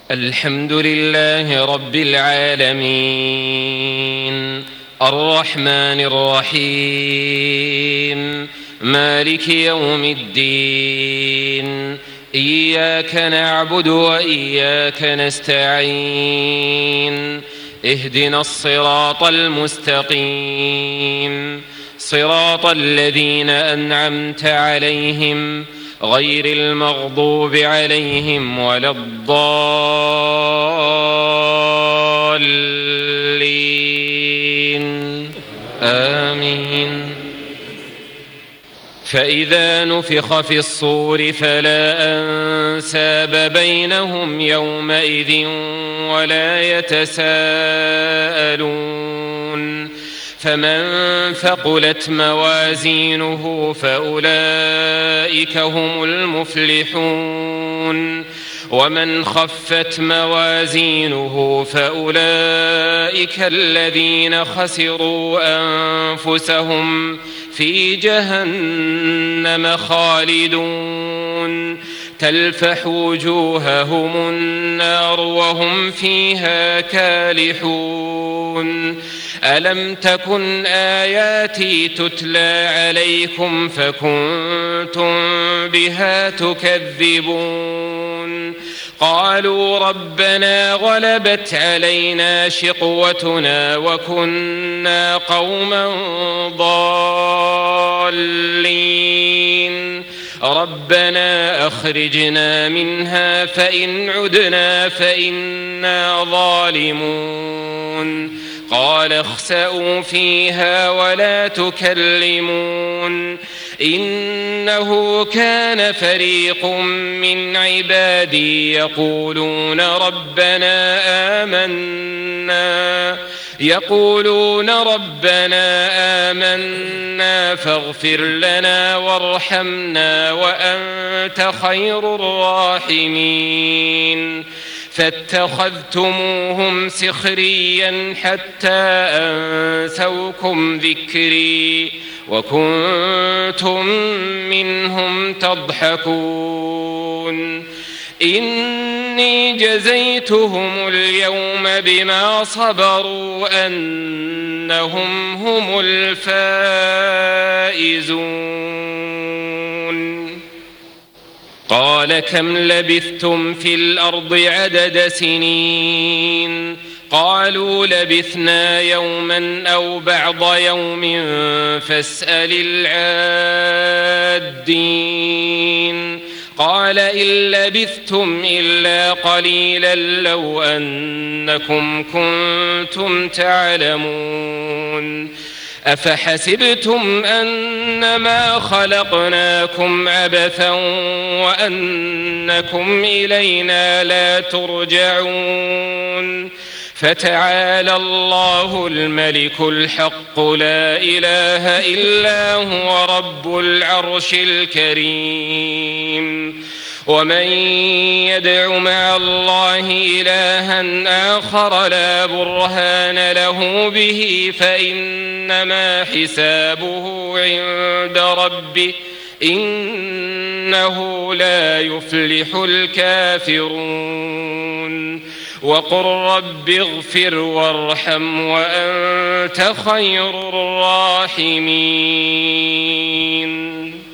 الحمد لله رب العالمين، الرحمن الرحيم، مالك يوم الدين. إياك نعبد وإياك نستعين، اهدنا الصراط المستقيم، صراط الذين أنعمت عليهم غير المغضوب عليهم ولا الضالين، آمين. فإذا نفخ في الصور فلا أنساب بينهم يومئذ ولا يتساءلون. فمن ثقلت موازينه فأولئك هم المفلحون، ومن خفت موازينه فأولئك الذين خسروا أنفسهم في جهنم خالدون، تلفح وجوههم النار وهم فيها كالحون. ألم تكن آياتي تتلى عليكم فكنتم بها تكذبون؟ قالوا ربنا غلبت علينا شقوتنا وكنا قوما ضالين، ربنا أخرجنا منها فإن عدنا فإنا ظالمون. قال اخسئوا فيها ولا تكلمون، إنه كان فريق من عبادي يقولون ربنا آمنا فاغفر لنا وارحمنا وأنت خير الراحمين. فاتخذتموهم سخريا حتى أنسوكم ذكري وكنتم منهم تضحكون. إني جزيتهم اليوم بما صبروا أنهم هم الفائزون. قال كم لبثتم في الأرض عدد سنين؟ قالوا لبثنا يوما أو بعض يوم فاسأل العادين. قال إن لبثتم إلا قليلا لو أنكم كنتم تعلمون. أفحسبتم أنما خلقناكم عبثا وأنكم إلينا لا ترجعون؟ فتعالى الله الملك الحق لا إله إلا هو رب العرش الكريم. ومن يدع مع الله إلها آخر لا برهان له به فإنما حسابه عند ربه إنه لا يفلح الكافرون. وقل رب اغفر وارحم وأنت خير الراحمين.